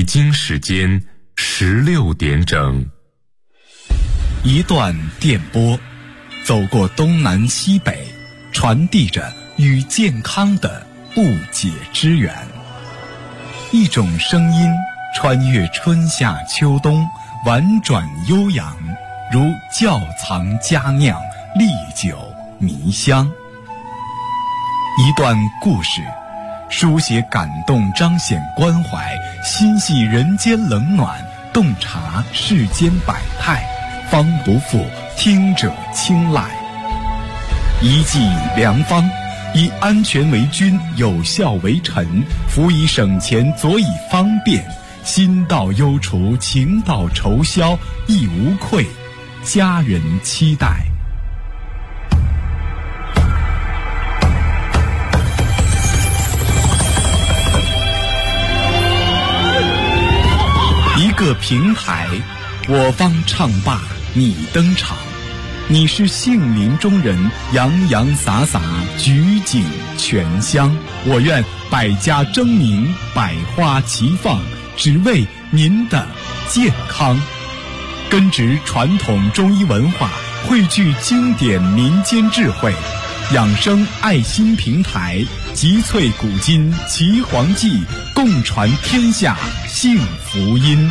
北京时间16点整。 一段电波，走过东南西北，传递着与健康的不解之缘。一种声音穿越春夏秋冬，婉转悠扬，如窖藏佳酿，历久弥香。一段故事，书写感动，彰显关怀，心系人间冷暖，洞察世间百态，方不负听者青睐。一剂良方，以安全为君，有效为臣，辅以省钱，佐以方便，心到忧除，情到愁消，亦无愧，家人期待。一个平台，我方唱罢你登场，你是杏林中人，洋洋洒洒，举景全香。我愿百家争鸣，百花齐放，只为您的健康。根植传统中医文化，汇聚经典民间智慧，养生爱心平台，集萃古今奇黄记，共传天下幸福音。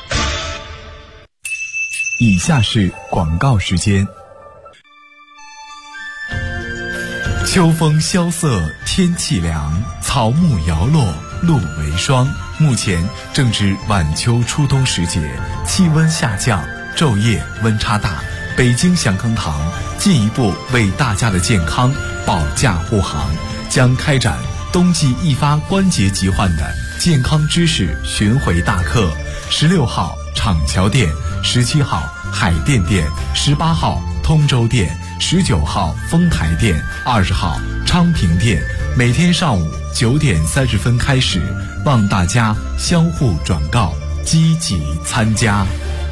以下是广告时间。秋风萧瑟，天气凉，草木摇落，露为霜。目前正值晚秋初冬时节，气温下降，昼夜温差大。北京祥康堂进一步为大家的健康保驾护航，将开展冬季易发关节疾患的健康知识巡回大课。16号厂桥店，17号海淀店，18号通州店，19号丰台店，20号昌平店，每天上午9点30分开始，望大家相互转告，积极参加。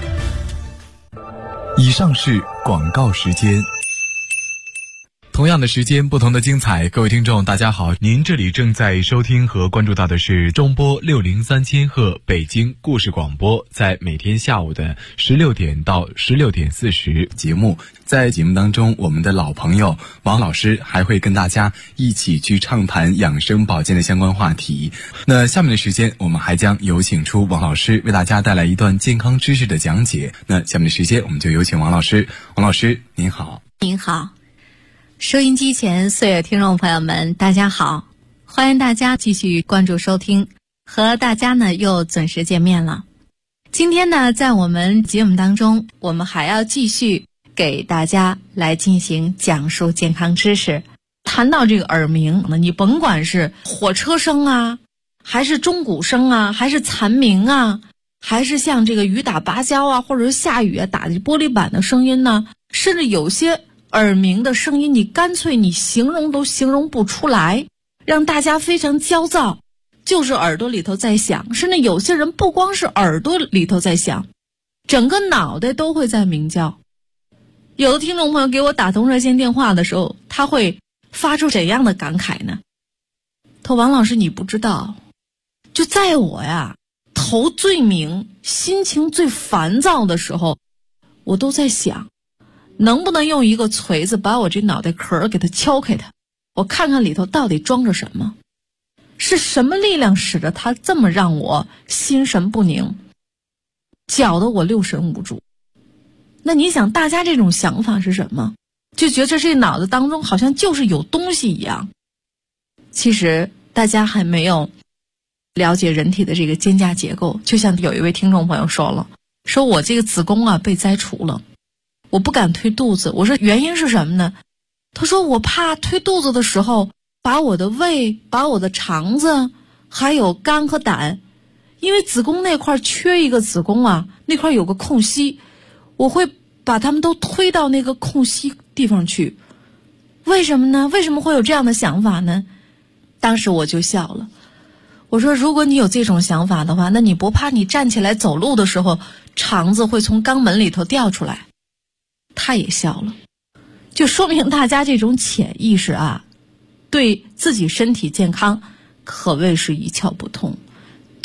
以上是广告时间。同样的时间，不同的精彩。各位听众大家好，您这里正在收听和关注到的是中波603千赫北京故事广播，在每天下午的16点到16点40节目。在节目当中，我们的老朋友王老师还会跟大家一起去畅谈养生保健的相关话题。那下面的时间，我们还将有请出王老师为大家带来一段健康知识的讲解。那下面的时间，我们就有请王老师。王老师您好。 您好，收音机前所有听众朋友们大家好，欢迎大家继续关注收听，和大家呢又准时见面了。今天呢，在我们节目当中，我们还要继续给大家来进行讲述健康知识。谈到这个耳鸣呢，你甭管是火车声啊，还是钟鼓声啊，还是蝉鸣啊，还是像这个雨打芭蕉啊，或者是下雨啊打的玻璃板的声音呢，甚至有些耳鸣的声音，你干脆你形容都形容不出来，让大家非常焦躁，就是耳朵里头在响，甚至有些人不光是耳朵里头在响，整个脑袋都会在鸣叫。有的听众朋友给我打通热线电话的时候，他会发出怎样的感慨呢？他说王老师你不知道，就在我呀头最鸣，心情最烦躁的时候，我都在想能不能用一个锤子把我这脑袋壳给它敲开它，我看看里头到底装着什么，是什么力量使得它这么让我心神不宁，搅得我六神无主。那你想大家这种想法是什么？就觉得这脑子当中好像就是有东西一样。其实大家还没有了解人体的这个肩胛结构。就像有一位听众朋友说了，说我这个子宫啊被摘除了，我不敢推肚子。我说原因是什么呢？他说我怕推肚子的时候把我的胃，把我的肠子还有肝和胆，因为子宫那块缺一个子宫啊，那块有个空隙，我会把他们都推到那个空隙地方去。为什么呢？为什么会有这样的想法呢？当时我就笑了，我说如果你有这种想法的话，那你不怕你站起来走路的时候肠子会从肛门里头掉出来？他也笑了，就说明大家这种潜意识啊，对自己身体健康可谓是一窍不通，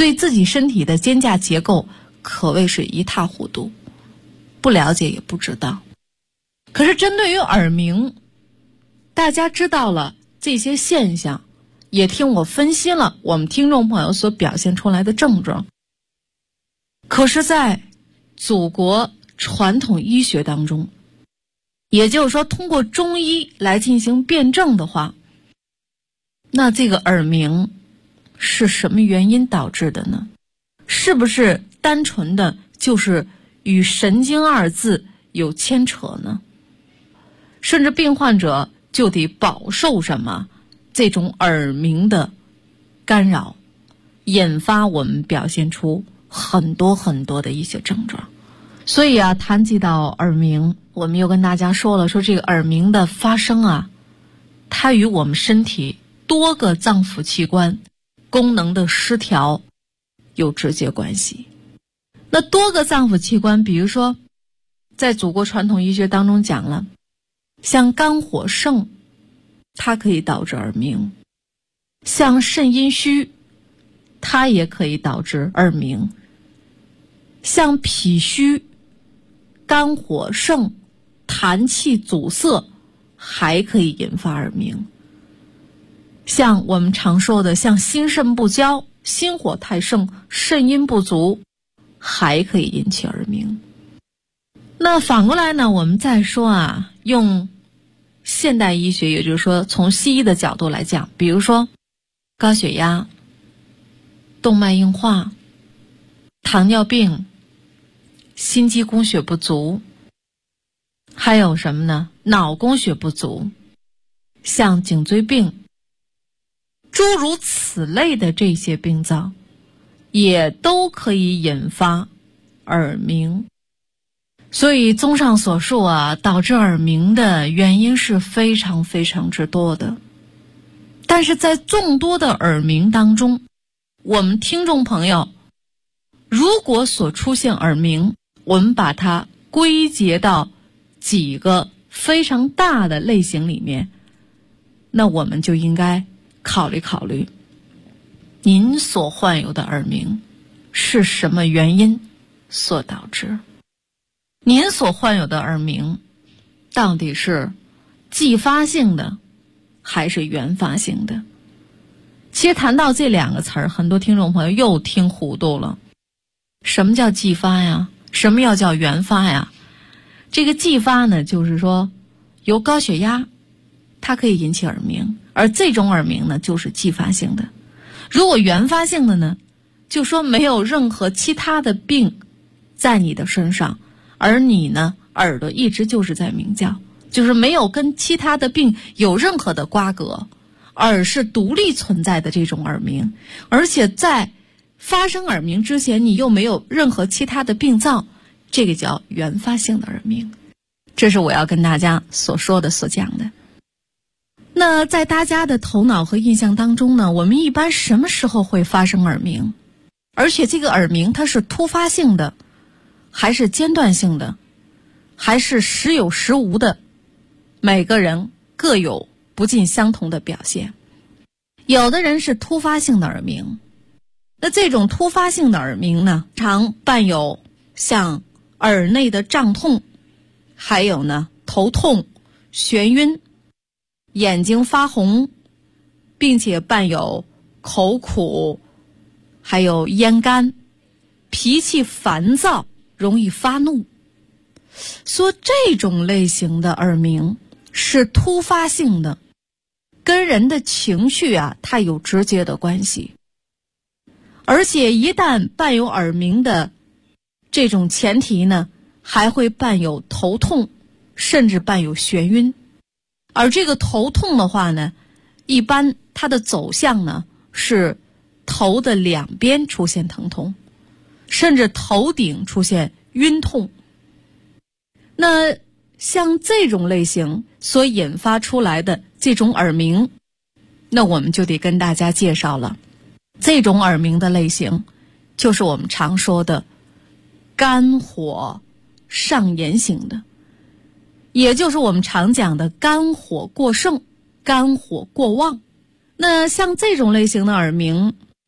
对自己身体的肩胛结构可谓是一塌糊涂，不了解也不知道。可是针对于耳鸣，大家知道了这些现象，也听我分析了我们听众朋友所表现出来的症状。可是在祖国传统医学当中，也就是说通过中医来进行辩证的话，那这个耳鸣是什么原因导致的呢？是不是单纯的就是与神经二字有牵扯呢？甚至病患者就得饱受什么这种耳鸣的干扰，引发我们表现出很多很多的一些症状。所以啊，谈及到耳鸣，我们又跟大家说了，说这个耳鸣的发生啊，它与我们身体多个脏腑器官功能的失调有直接关系。那多个脏腑器官，比如说在祖国传统医学当中讲了，像肝火盛，它可以导致耳鸣；像肾阴虚，它也可以导致耳鸣；像脾虚、肝火盛、痰气阻塞，还可以引发耳鸣。像我们常说的，像心肾不交、心火太盛、肾阴不足，还可以引起耳鸣。那反过来呢，我们再说啊，用现代医学，也就是说从西医的角度来讲，比如说高血压、动脉硬化、糖尿病、心肌供血不足，还有什么呢？脑供血不足，像颈椎病，诸如此类的这些病灶，也都可以引发耳鸣。所以综上所述啊，导致耳鸣的原因是非常非常之多的。但是在众多的耳鸣当中，我们听众朋友如果所出现耳鸣，我们把它归结到几个非常大的类型里面，那我们就应该考虑考虑，您所患有的耳鸣是什么原因所导致？您所患有的耳鸣到底是继发性的还是原发性的？其实谈到这两个词儿，很多听众朋友又听糊涂了。什么叫继发呀？什么要叫原发呀？这个继发呢，就是说由高血压它可以引起耳鸣，而这种耳鸣呢就是继发性的。如果原发性的呢，就说没有任何其他的病在你的身上，而你呢耳朵一直就是在鸣叫，就是没有跟其他的病有任何的瓜葛，耳是独立存在的这种耳鸣，而且在发生耳鸣之前你又没有任何其他的病灶，这个叫原发性的耳鸣。这是我要跟大家所说的所讲的。那在大家的头脑和印象当中呢，我们一般什么时候会发生耳鸣？而且这个耳鸣它是突发性的，还是间断性的，还是时有时无的？每个人各有不尽相同的表现。有的人是突发性的耳鸣，那这种突发性的耳鸣呢，常伴有像耳内的胀痛，还有呢头痛、眩晕、眼睛发红，并且伴有口苦，还有咽干，脾气烦躁，容易发怒。说这种类型的耳鸣是突发性的，跟人的情绪啊它有直接的关系。而且一旦伴有耳鸣的这种前提呢，还会伴有头痛，甚至伴有眩晕。而这个头痛的话呢，一般它的走向呢是头的两边出现疼痛，甚至头顶出现晕痛。那像这种类型所引发出来的这种耳鸣，那我们就得跟大家介绍了。这种耳鸣的类型就是我们常说的肝火上炎型的，也就是我们常讲的肝火过盛、肝火过旺。那像这种类型的耳鸣，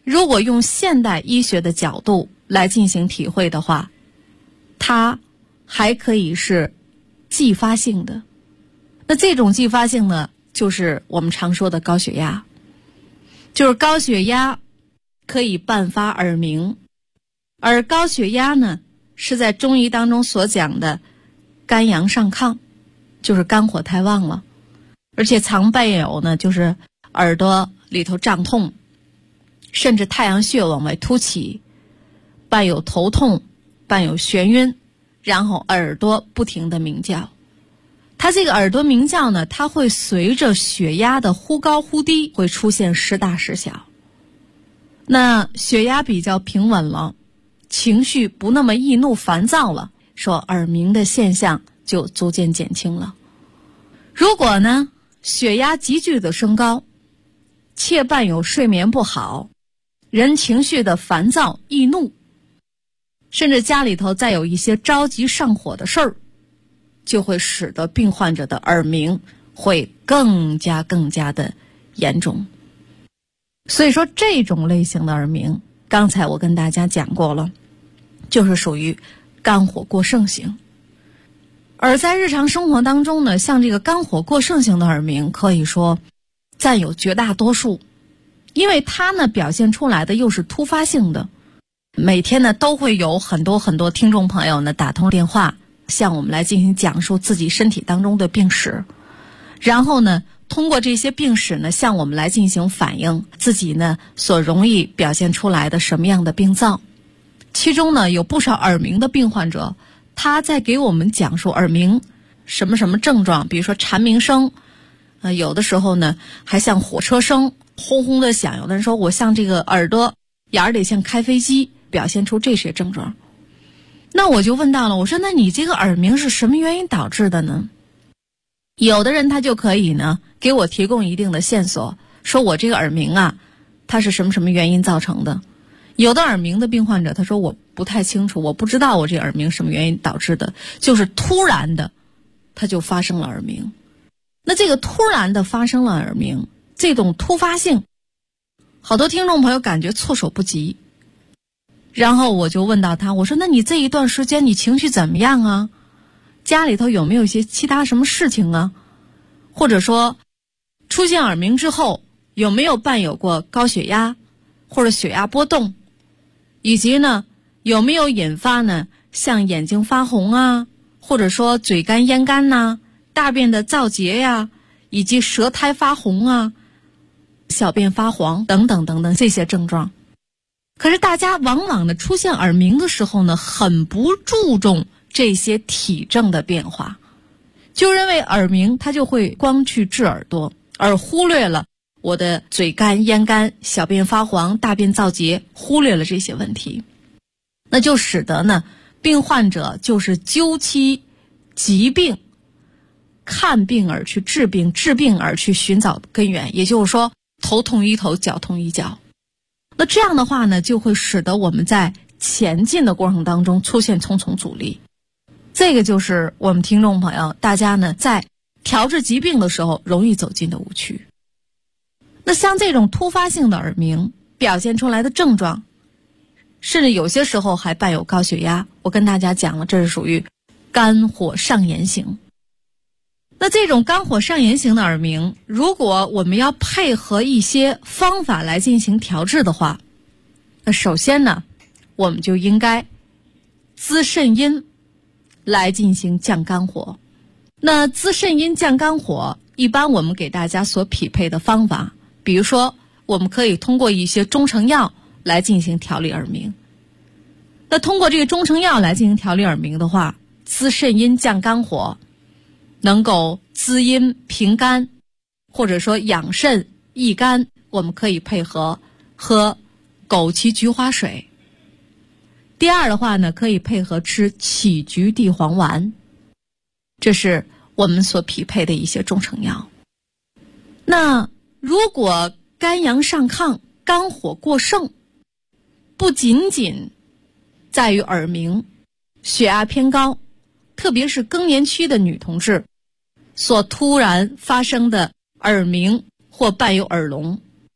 如果用现代医学的角度来进行体会的话，它还可以是继发性的。那这种继发性呢，就是我们常说的高血压。就是高血压可以伴发耳鸣，而高血压呢，是在中医当中所讲的肝阳上亢，就是肝火太旺了，而且常伴有呢，就是耳朵里头胀痛，甚至太阳穴往外凸起，伴有头痛，伴有眩晕，然后耳朵不停地鸣叫。它这个耳朵鸣叫呢，它会随着血压的忽高忽低，会出现时大时小。那血压比较平稳了，情绪不那么易怒烦躁了，说耳鸣的现象就逐渐减轻了。如果呢，血压急剧的升高，且伴有睡眠不好，人情绪的烦躁易怒，甚至家里头再有一些着急上火的事儿，就会使得病患者的耳鸣会更加的严重。所以说这种类型的耳鸣，刚才我跟大家讲过了，就是属于肝火过盛型。而在日常生活当中呢，像这个肝火过盛型的耳鸣，可以说占有绝大多数，因为它呢表现出来的又是突发性的。每天呢都会有很多听众朋友呢打通电话向我们来进行讲述自己身体当中的病史，然后呢通过这些病史呢向我们来进行反映自己呢所容易表现出来的什么样的病灶。其中呢有不少耳鸣的病患者，他在给我们讲述耳鸣什么症状，比如说蝉鸣声，有的时候呢还像火车声轰轰的响，有的人说我像这个耳朵眼里像开飞机，表现出这些症状。那我就问到了，我说那你这个耳鸣是什么原因导致的呢？有的人他就可以呢给我提供一定的线索，说我这个耳鸣啊，它是什么原因造成的。有的耳鸣的病患者他说我不太清楚，我不知道我这耳鸣什么原因导致的，就是突然的他就发生了耳鸣。那这个突然的发生了耳鸣，这种突发性，好多听众朋友感觉措手不及。然后我就问到他，我说那你这一段时间你情绪怎么样啊？家里头有没有一些其他什么事情啊？或者说出现耳鸣之后有没有伴有过高血压或者血压波动，以及呢有没有引发呢像眼睛发红啊，或者说嘴干咽干呐，大便的燥结呀，以及舌苔发红啊，小便发黄等等这些症状。可是大家往往的出现耳鸣的时候呢，很不注重这些体症的变化，就认为耳鸣它就会光去治耳朵，而忽略了我的嘴干咽干、小便发黄、大便燥结，忽略了这些问题。那就使得呢病患者就是究其疾病，看病而去治病，治病而去寻找根源，也就是说头痛医头，脚痛医脚。那这样的话呢，就会使得我们在前进的过程当中出现重重阻力。这个就是我们听众朋友大家呢在调治疾病的时候容易走进的误区。那像这种突发性的耳鸣表现出来的症状，甚至有些时候还伴有高血压，我跟大家讲了，这是属于肝火上炎型。那这种肝火上炎型的耳鸣，如果我们要配合一些方法来进行调治的话，那首先呢我们就应该滋肾阴来进行降肝火。那滋肾阴降肝火，一般我们给大家所匹配的方法，比如说我们可以通过一些中成药来进行调理耳鸣。那通过这个中成药来进行调理耳鸣的话，滋肾阴降肝火，能够滋阴平肝，或者说养肾益肝，我们可以配合喝枸杞菊花水。第二的话呢，可以配合吃杞菊地黄丸，这是我们所匹配的一些中成药。那如果肝阳上亢，肝火过盛，不仅仅在于耳鸣，血压偏高，特别是更年期的女同志所突然发生的耳鸣或伴有耳聋，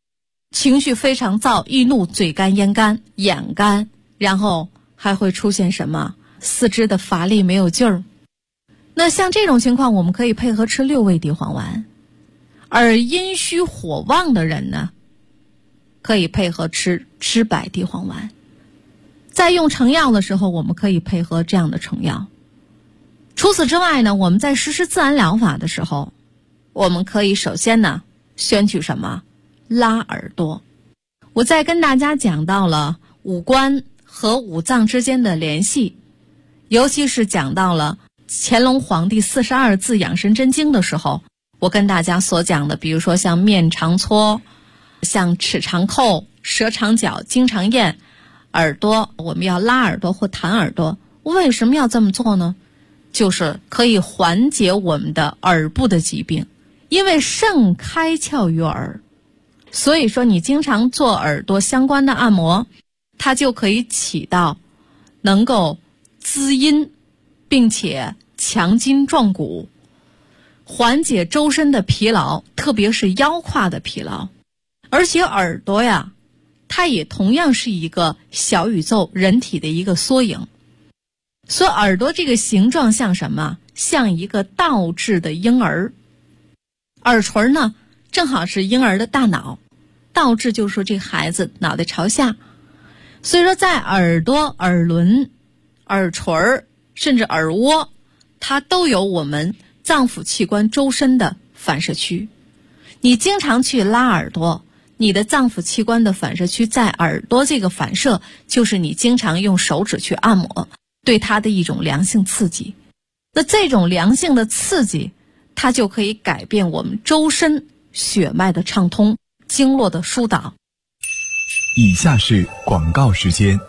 情绪非常躁，易怒，嘴干、咽干、眼干，然后还会出现什么？四肢的乏力，没有劲儿。那像这种情况，我们可以配合吃6味地黄丸。而阴虚火旺的人呢，可以配合吃知柏地黄丸。在用成药的时候，我们可以配合这样的成药。除此之外呢，我们在实施自然疗法的时候，我们可以首先呢选取什么？拉耳朵。我在跟大家讲到了五官和五脏之间的联系，尤其是讲到了乾隆皇帝42字养神真经的时候，我跟大家所讲的，比如说像面常搓，像齿常扣，舌常绞，津常咽，耳朵我们要拉耳朵或弹耳朵。为什么要这么做呢？就是可以缓解我们的耳部的疾病，因为肾开窍于耳，所以说你经常做耳朵相关的按摩，它就可以起到能够滋阴，并且强筋壮骨，缓解周身的疲劳，特别是腰胯的疲劳。而且耳朵呀，它也同样是一个小宇宙，人体的一个缩影。所以耳朵这个形状像什么？像一个倒置的婴儿。耳垂呢，正好是婴儿的大脑，倒置就是说这孩子脑袋朝下。所以说在耳朵、耳轮、耳垂甚至耳蜗，它都有我们脏腑器官周身的反射区。你经常去拉耳朵，你的脏腑器官的反射区在耳朵，这个反射就是你经常用手指去按摩，对它的一种良性刺激。那这种良性的刺激，它就可以改变我们周身血脉的畅通，经络的疏导。 以下是广告时间。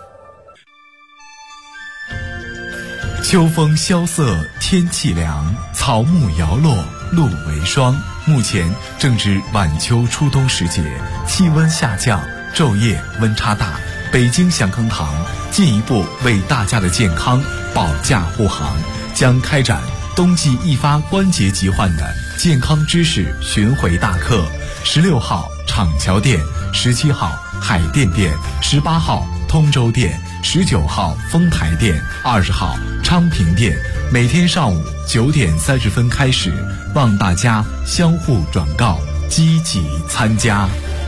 秋风萧瑟，天气凉，草木摇落，露为霜。目前正值晚秋初冬时节，气温下降，昼夜温差大。北京祥康堂进一步为大家的健康保驾护航，将开展冬季易发关节疾患的健康知识巡回大课。16号厂桥店，17号海淀店，18号通州店，19号丰台店，20号昌平店，每天上午9点30分开始，望大家相互转告，积极参加。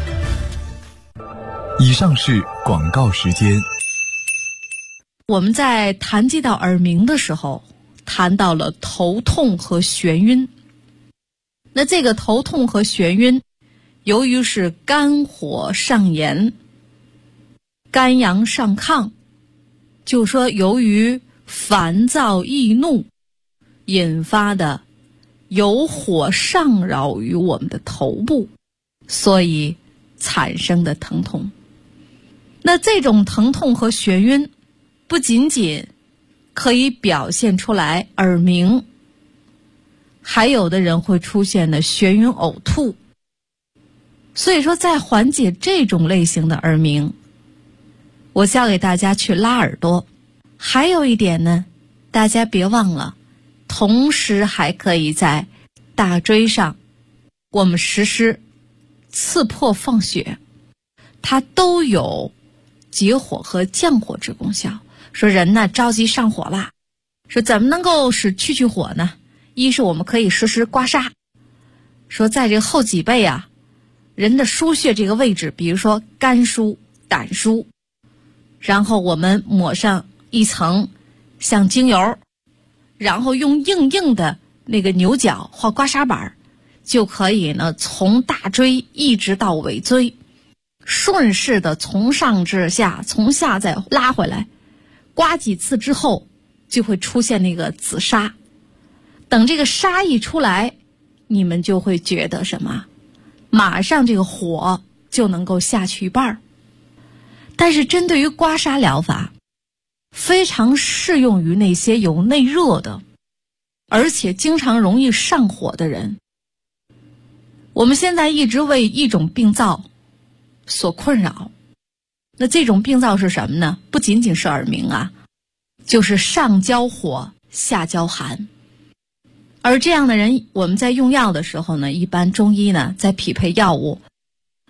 以上是广告时间。 我们在谈及到耳鸣的时候，谈到了头痛和眩晕。那这个头痛和眩晕，由于是肝火上炎，肝阳上亢，就说由于烦躁易怒引发的有火上扰于我们的头部，所以产生的疼痛。那这种疼痛和眩晕不仅仅可以表现出来耳鸣，还有的人会出现的眩晕呕吐。所以说在缓解这种类型的耳鸣，我教给大家去拉耳朵。还有一点呢，大家别忘了，同时还可以在大椎上我们实施刺破放血，它都有解火和降火之功效。说人呢着急上火了，说怎么能够使去火呢？一是我们可以实施刮痧，说在这个后脊背啊，人的腧穴这个位置，比如说肝腧、胆腧，然后我们抹上一层像精油，然后用硬硬的那个牛角或刮痧板，就可以呢从大椎一直到尾椎，顺势的从上至下，从下再拉回来，刮几次之后就会出现那个紫砂。等这个砂一出来，你们就会觉得什么？马上这个火就能够下去一半。但是针对于刮痧疗法，非常适用于那些有内热的，而且经常容易上火的人。我们现在一直为一种病灶所困扰，那这种病灶是什么呢？不仅仅是耳鸣啊，就是上焦火，下焦寒。而这样的人，我们在用药的时候呢，一般中医呢在匹配药物，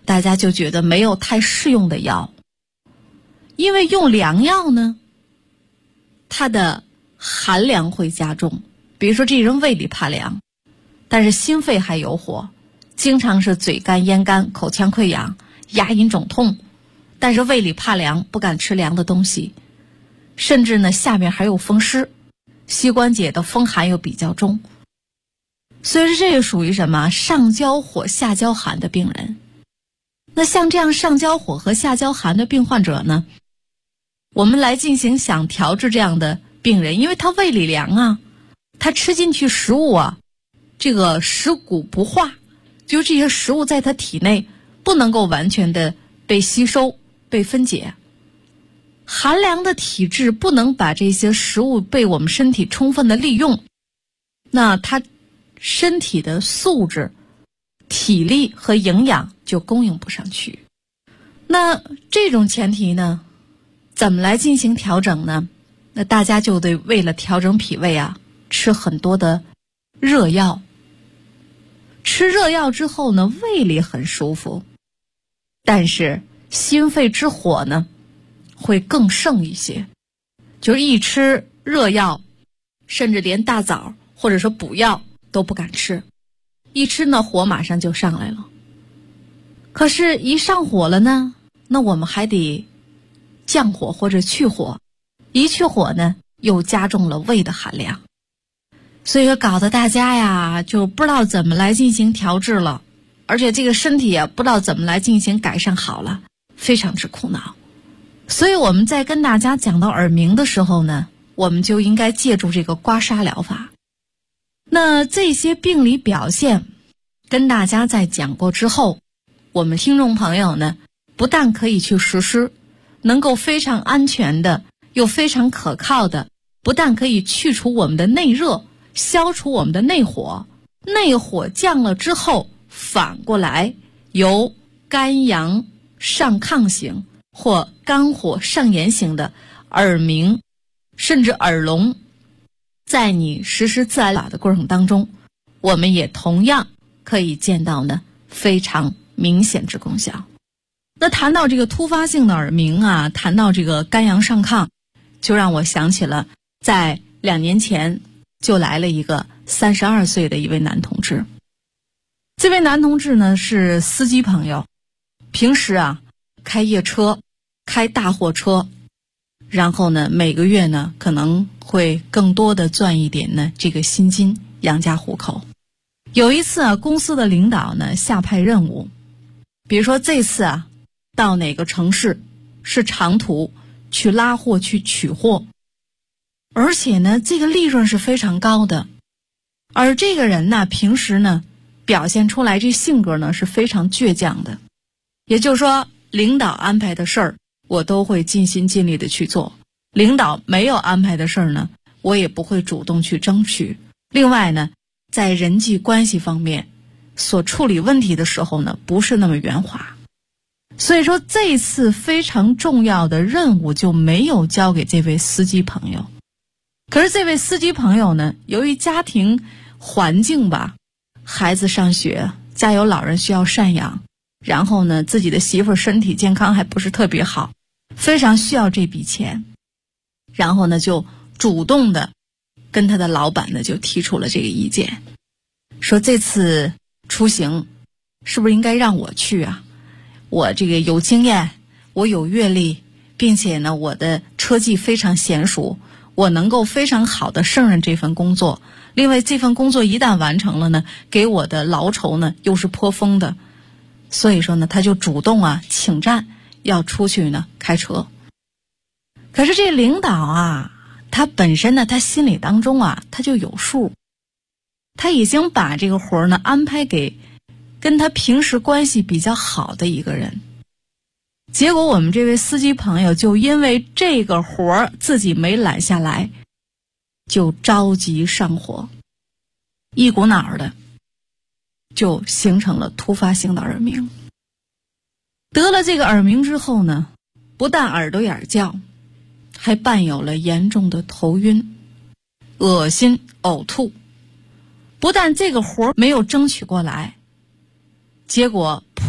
大家就觉得没有太适用的药，因为用凉药呢，它的寒凉会加重。比如说这人胃里怕凉，但是心肺还有火，经常是嘴干咽干、口腔溃疡、牙龈肿痛，但是胃里怕凉，不敢吃凉的东西，甚至呢下面还有风湿，膝关节的风寒又比较重。所以说这个属于什么？上焦火下焦寒的病人。那像这样上焦火和下焦寒的病患者呢，我们来进行想调治这样的病人，因为他胃里凉啊，他吃进去食物啊，这个食谷不化，就是这些食物在他体内不能够完全的被吸收、被分解。寒凉的体质不能把这些食物被我们身体充分的利用，那他身体的素质、体力和营养就供应不上去。那这种前提呢，怎么来进行调整呢？那大家就得为了调整脾胃啊，吃很多的热药。吃热药之后呢，胃里很舒服，但是心肺之火呢会更盛一些。就是一吃热药，甚至连大枣或者说补药都不敢吃，一吃呢火马上就上来了。可是一上火了呢，那我们还得降火或者去火，一去火呢又加重了胃的寒凉。所以说搞得大家呀就不知道怎么来进行调治了，而且这个身体也不知道怎么来进行改善好了，非常之苦恼。所以我们在跟大家讲到耳鸣的时候呢，我们就应该借助这个刮痧疗法。那这些病理表现跟大家在讲过之后，我们听众朋友呢不但可以去实施，能够非常安全的又非常可靠的，不但可以去除我们的内热，消除我们的内火，内火降了之后，反过来由肝阳上亢型或肝火上炎型的耳鸣甚至耳聋，在你实施自然法的过程当中，我们也同样可以见到呢非常明显之功效。那谈到这个突发性的耳鸣啊，谈到这个肝阳上亢，就让我想起了在2年前就来了一个32岁的一位男同志。这位男同志呢是司机朋友，平时啊开夜车，开大货车，然后呢每个月呢可能会更多的赚一点呢这个薪金养家糊口。有一次啊，公司的领导呢下派任务，比如说这次啊到哪个城市是长途去拉货去取货，而且呢这个利润是非常高的。而这个人呢平时呢表现出来这性格呢是非常倔强的，也就是说领导安排的事儿我都会尽心尽力的去做，领导没有安排的事儿呢我也不会主动去争取。另外呢在人际关系方面所处理问题的时候呢不是那么圆滑，所以说这次非常重要的任务就没有交给这位司机朋友。可是这位司机朋友呢，由于家庭环境吧，孩子上学，家有老人需要赡养，然后呢自己的媳妇身体健康还不是特别好，非常需要这笔钱，然后呢就主动的跟他的老板呢就提出了这个意见，说这次出行是不是应该让我去啊？我这个有经验，我有阅历，并且呢我的车技非常娴熟，我能够非常好的胜任这份工作。另外这份工作一旦完成了呢，给我的劳酬呢又是颇丰的，所以说呢他就主动啊请战，要出去呢开车。可是这领导啊，他本身呢他心里当中啊他就有数，他已经把这个活呢安排给跟他平时关系比较好的一个人。结果我们这位司机朋友就因为这个活自己没揽下来，就着急上火，一股脑儿的就形成了突发性的耳鸣。得了这个耳鸣之后呢，不但耳朵眼叫，还伴有了严重的头晕、恶心、呕吐。不但这个活没有争取过来，结果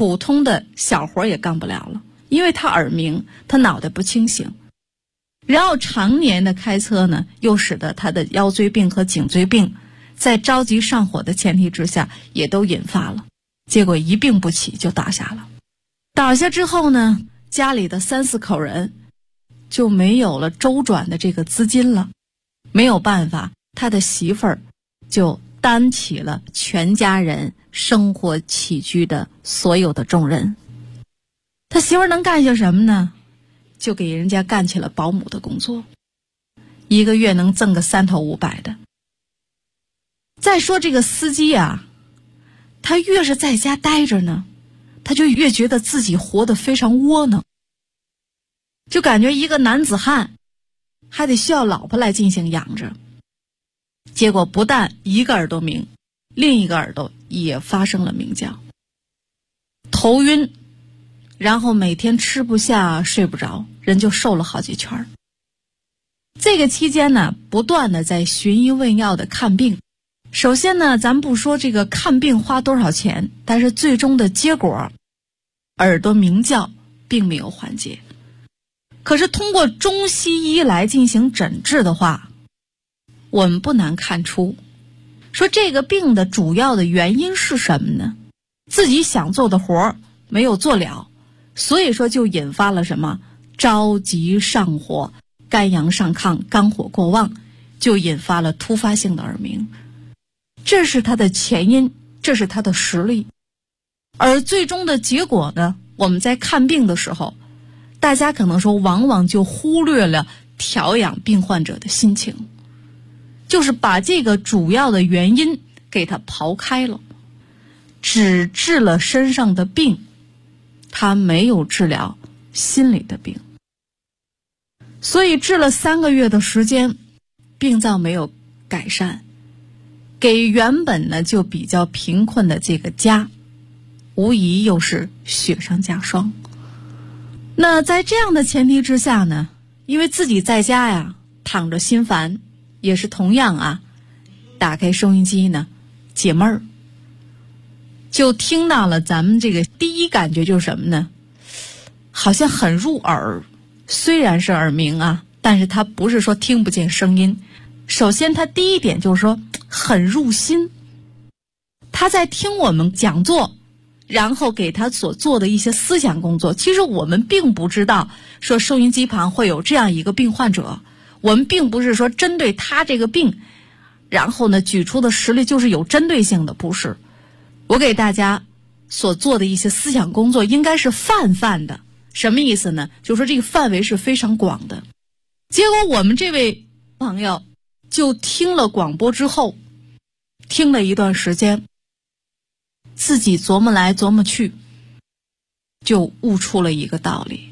普通的小活也干不了了，因为他耳鸣，他脑袋不清醒。然后常年的开车呢，又使得他的腰椎病和颈椎病在着急上火的前提之下也都引发了，结果一病不起就倒下了。倒下之后呢，家里的3、4口人就没有了周转的这个资金了，没有办法，他的媳妇儿就担起了全家人生活起居的所有的重任。他媳妇儿能干些什么呢？就给人家干起了保姆的工作，一个月能挣个3头500的。再说这个司机啊，他越是在家待着呢，他就越觉得自己活得非常窝囊，就感觉一个男子汉还得需要老婆来进行养着。结果不但一个耳朵鸣，另一个耳朵也发生了鸣叫，头晕，然后每天吃不下睡不着，人就瘦了好几圈。这个期间呢，不断的在寻医问药的看病。首先呢，咱不说这个看病花多少钱，但是最终的结果，耳朵鸣叫并没有缓解。可是通过中西医来进行诊治的话，我们不难看出，说这个病的主要的原因是什么呢？自己想做的活没有做了，所以说就引发了什么？着急上火，肝阳上亢，肝火过旺，就引发了突发性的耳鸣。这是它的前因，这是它的实例。而最终的结果呢，我们在看病的时候，大家可能说往往就忽略了调养病患者的心情，就是把这个主要的原因给它刨开了，只治了身上的病，他没有治疗心理的病。所以治了3个月的时间，病灶没有改善，给原本呢就比较贫困的这个家，无疑又是雪上加霜。那在这样的前提之下呢，因为自己在家呀躺着心烦，也是同样啊，打开收音机呢解闷儿，就听到了咱们这个第一感觉就是什么呢？好像很入耳，虽然是耳鸣啊，但是它不是说听不见声音。首先它第一点就是说很入心，他在听我们讲座，然后给他所做的一些思想工作。其实我们并不知道说收音机旁会有这样一个病患者，我们并不是说针对他这个病，然后呢举出的实例就是有针对性的，不是。我给大家所做的一些思想工作应该是泛的。什么意思呢？就是说这个范围是非常广的。结果我们这位朋友就听了广播之后，听了一段时间，自己琢磨来琢磨去，就悟出了一个道理。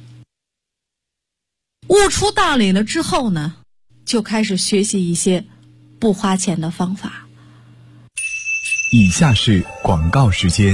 悟出道理了之后呢，就开始学习一些不花钱的方法。 以下是广告时间。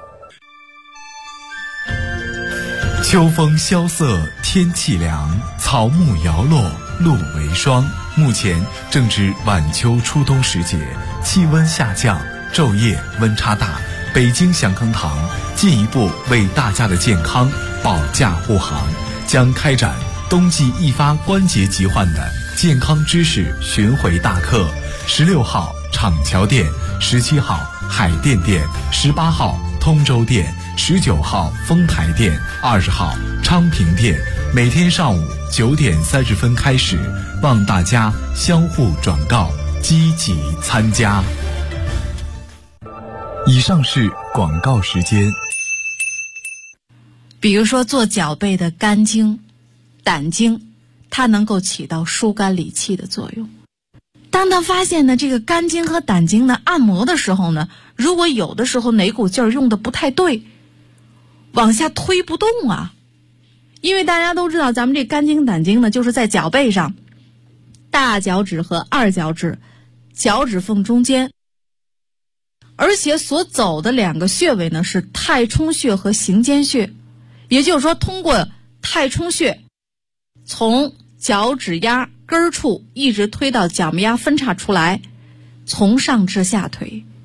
秋风萧瑟，天气凉，草木摇落，露为霜。目前正值晚秋初冬时节，气温下降，昼夜温差大。北京祥康堂进一步为大家的健康保驾护航，将开展冬季易发关节疾患的健康知识巡回大课。16号厂桥店，17号海淀店，18号通州店，19号丰台店，20号昌平店，每天上午9点30分开始，望大家相互转告，积极参加。以上是广告时间。 比如说做脚背的肝经、胆经，它能够起到疏肝理气的作用。当他发现呢这个肝经和胆经呢按摩的时候呢，如果有的时候哪股劲儿用的不太对，往下推不动啊。因为大家都知道咱们这肝经胆经呢就是在脚背上，大脚趾和二脚趾脚趾缝中间，而且所走的2个穴位呢是太冲穴和行间穴。也就是说通过太冲穴从脚趾丫根处一直推到脚丫分叉出来，从上至下推。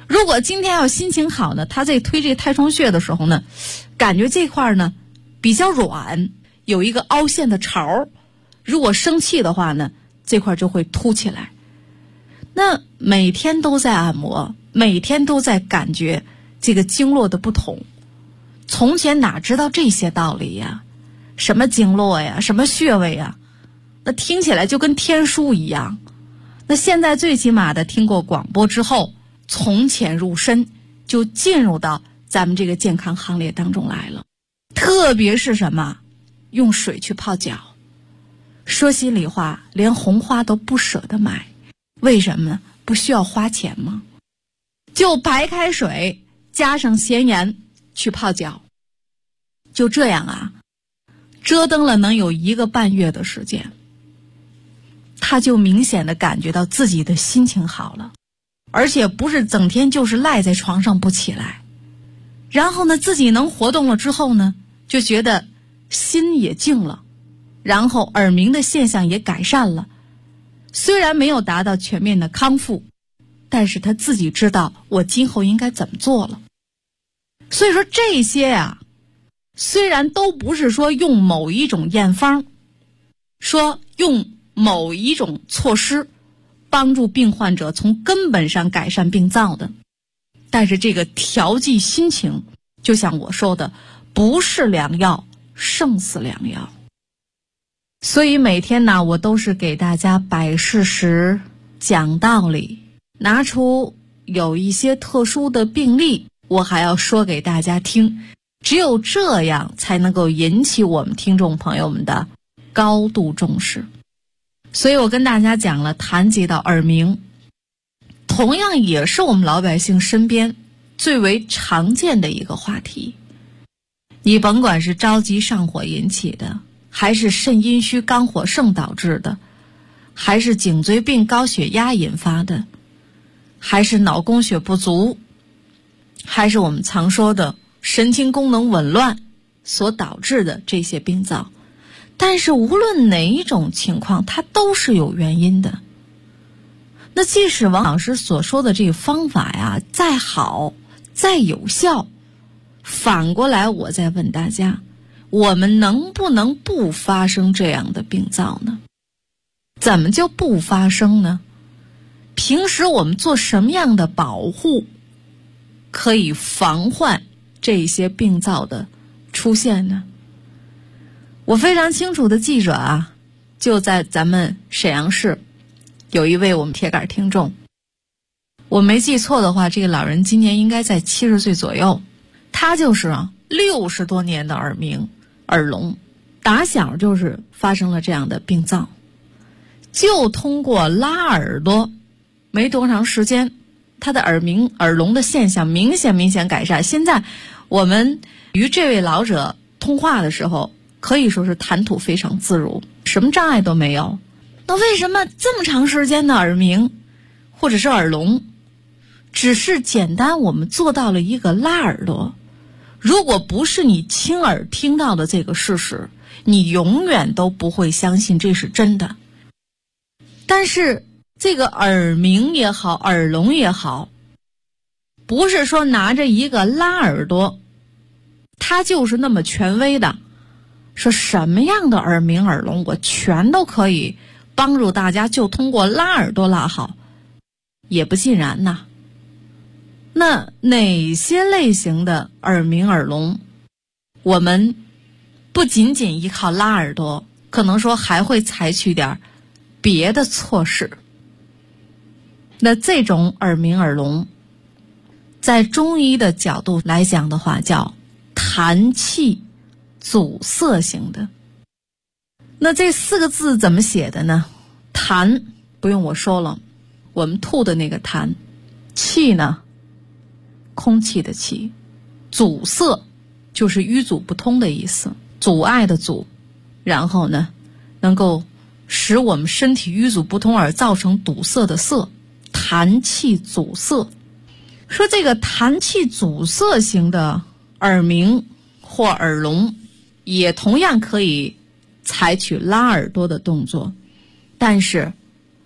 如果今天要心情好呢，他在推这太冲穴的时候呢，感觉这块呢比较软，有一个凹陷的槽。如果生气的话呢，这块就会凸起来。那每天都在按摩，每天都在感觉这个经络的不同。从前哪知道这些道理呀？什么经络呀，什么穴位呀，那听起来就跟天书一样。那现在最起码的听过广播之后，从浅入深，就进入到咱们这个健康行列当中来了。特别是什么，用水去泡脚。说心里话，连红花都不舍得买，为什么呢？不需要花钱吗？就白开水加上咸盐去泡脚，就这样啊，折腾了能有1个半月的时间，他就明显的感觉到自己的心情好了，而且不是整天就是赖在床上不起来。然后呢，自己能活动了之后呢，就觉得心也静了，然后耳鸣的现象也改善了。虽然没有达到全面的康复，但是他自己知道我今后应该怎么做了。所以说这些啊，虽然都不是说用某一种验方，说用某一种措施帮助病患者从根本上改善病灶的，但是这个调剂心情，就像我说的，不是良药胜似良药。所以每天呢，我都是给大家摆事实讲道理，拿出有一些特殊的病例，我还要说给大家听，只有这样才能够引起我们听众朋友们的高度重视。所以我跟大家讲了，谈及到耳鸣，同样也是我们老百姓身边最为常见的一个话题。你甭管是着急上火引起的，还是肾阴虚肝火盛导致的，还是颈椎病高血压引发的，还是脑供血不足，还是我们常说的神经功能紊乱所导致的这些病灶。但是无论哪一种情况，它都是有原因的。那即使王老师所说的这个方法呀再好再有效，反过来我再问大家，我们能不能不发生这样的病灶呢？怎么就不发生呢？平时我们做什么样的保护可以防患这些病灶的出现呢？我非常清楚的记着啊，就在咱们沈阳市有一位我们铁杆听众，我没记错的话，这个老人今年应该在70岁左右，他就是60多年的耳鸣耳聋，打小就是发生了这样的病灶，就通过拉耳朵没多长时间，他的耳鸣耳聋的现象明显改善。现在我们与这位老者通话的时候，可以说是谈吐非常自如，什么障碍都没有。那为什么这么长时间的耳鸣或者是耳聋，只是简单我们做到了一个拉耳朵？如果不是你亲耳听到的这个事实，你永远都不会相信这是真的。但是这个耳鸣也好，耳聋也好，不是说拿着一个拉耳朵它就是那么权威的，说什么样的耳鸣耳聋我全都可以帮助大家就通过拉耳朵拉好，也不尽然呐。那哪些类型的耳鸣耳聋，我们不仅仅依靠拉耳朵，可能说还会采取点别的措施。那这种耳鸣耳聋，在中医的角度来讲的话，叫痰气阻塞型的。那这4个字怎么写的呢？痰不用我说了，我们吐的那个痰，气呢，空气的气，阻塞就是淤阻不通的意思，阻碍的阻，然后呢，能够使我们身体淤阻不通而造成堵塞的塞，痰气阻塞。说这个痰气阻塞型的耳鸣或耳聋，也同样可以采取拉耳朵的动作，但是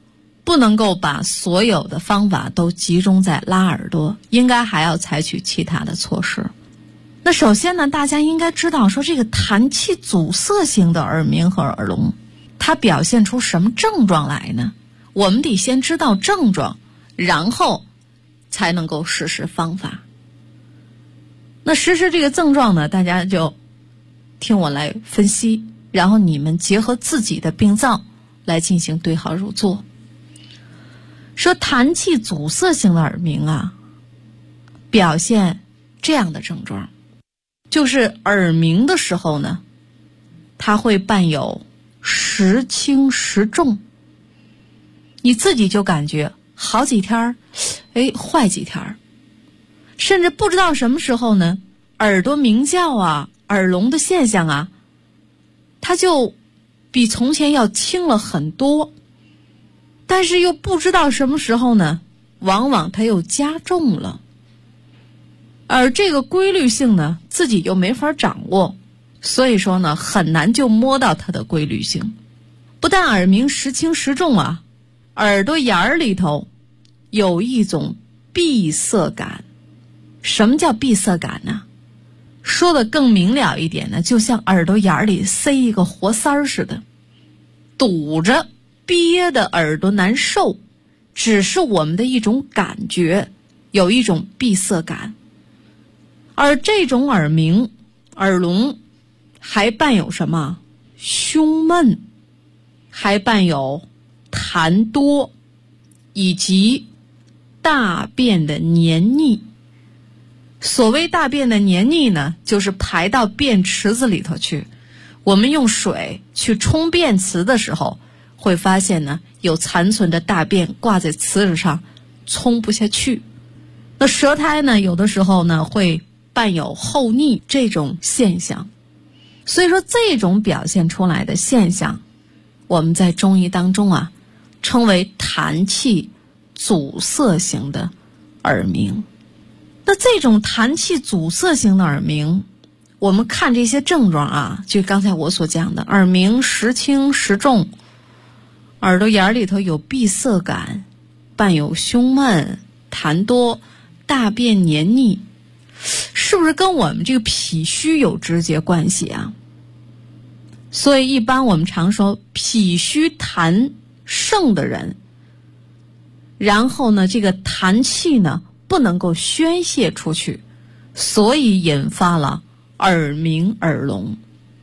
不能够把所有的方法都集中在拉耳朵，应该还要采取其他的措施。那首先呢，大家应该知道说这个痰气阻塞型的耳鸣和耳聋，它表现出什么症状来呢？我们得先知道症状，然后才能够实施方法。那实施这个症状呢，大家就听我来分析，然后你们结合自己的病灶来进行对号入座。说痰气阻塞型的耳鸣啊，表现这样的症状，就是耳鸣的时候呢，它会伴有时轻时重，你自己就感觉好几天坏几天，甚至不知道什么时候呢，耳朵鸣叫啊，耳聋的现象啊，它就比从前要轻了很多，但是又不知道什么时候呢，往往它又加重了。而这个规律性呢，自己又没法掌握，所以说呢，很难就摸到它的规律性。不但耳鸣时轻时重啊，耳朵眼儿里头有一种闭塞感。什么叫闭塞感呢？说的更明了一点呢，就像耳朵眼儿里塞一个活塞儿似的，堵着憋的耳朵难受，只是我们的一种感觉，有一种闭塞感。而这种耳鸣、耳聋还伴有什么？胸闷，还伴有痰多，以及大便的黏腻。所谓大便的黏腻呢，就是排到便池子里头去。我们用水去冲便池的时候，会发现呢，有残存的大便挂在池子上，冲不下去。那舌苔呢，有的时候呢，会伴有厚腻这种现象。所以说这种表现出来的现象，我们在中医当中啊，称为痰气阻塞型的耳鸣。那这种痰气阻塞型的耳鸣，我们看这些症状啊，就刚才我所讲的，耳鸣时轻时重，耳朵眼里头有闭塞感，伴有胸闷、痰多、大便黏腻，是不是跟我们这个脾虚有直接关系啊？所以一般我们常说脾虚痰盛的人，然后呢，这个痰气呢不能够宣泄出去，所以引发了耳鸣耳聋。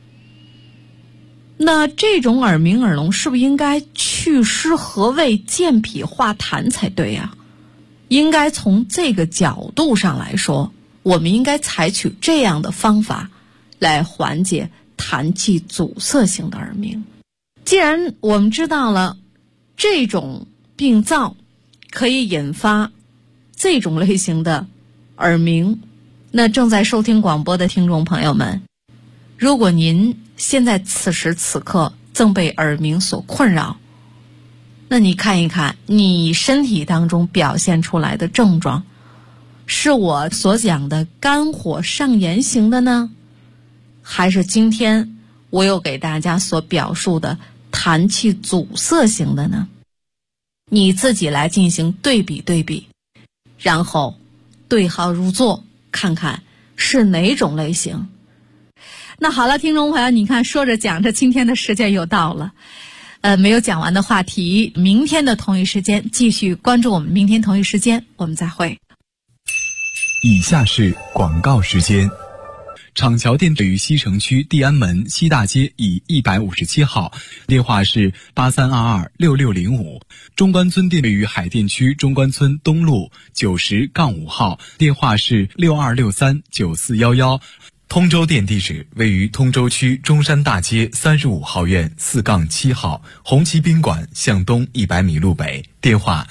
那这种耳鸣耳聋是不是应该祛湿和胃、健脾化痰才对啊？应该从这个角度上来说，我们应该采取这样的方法来缓解痰气阻塞型的耳鸣。既然我们知道了这种病灶可以引发这种类型的耳鸣，那正在收听广播的听众朋友们，如果您现在此时此刻正被耳鸣所困扰，那你看一看你身体当中表现出来的症状，是我所讲的肝火上炎型的呢，还是今天我又给大家所表述的痰气阻塞型的呢？你自己来进行对比对比，然后对号入座，看看是哪种类型。那好了，听众朋友，你看说着讲着，今天的时间又到了，没有讲完的话题，明天的同一时间继续关注我们，明天同一时间我们再会。 以下是广告时间。厂桥店位于西城区地安门西大街以157号，电话是83226605。中关村店位于海淀区中关村东路90-5号，电话是62639411。通州店地址位于通州区中山大街35号院4-7号，红旗宾馆向东100米路北，电话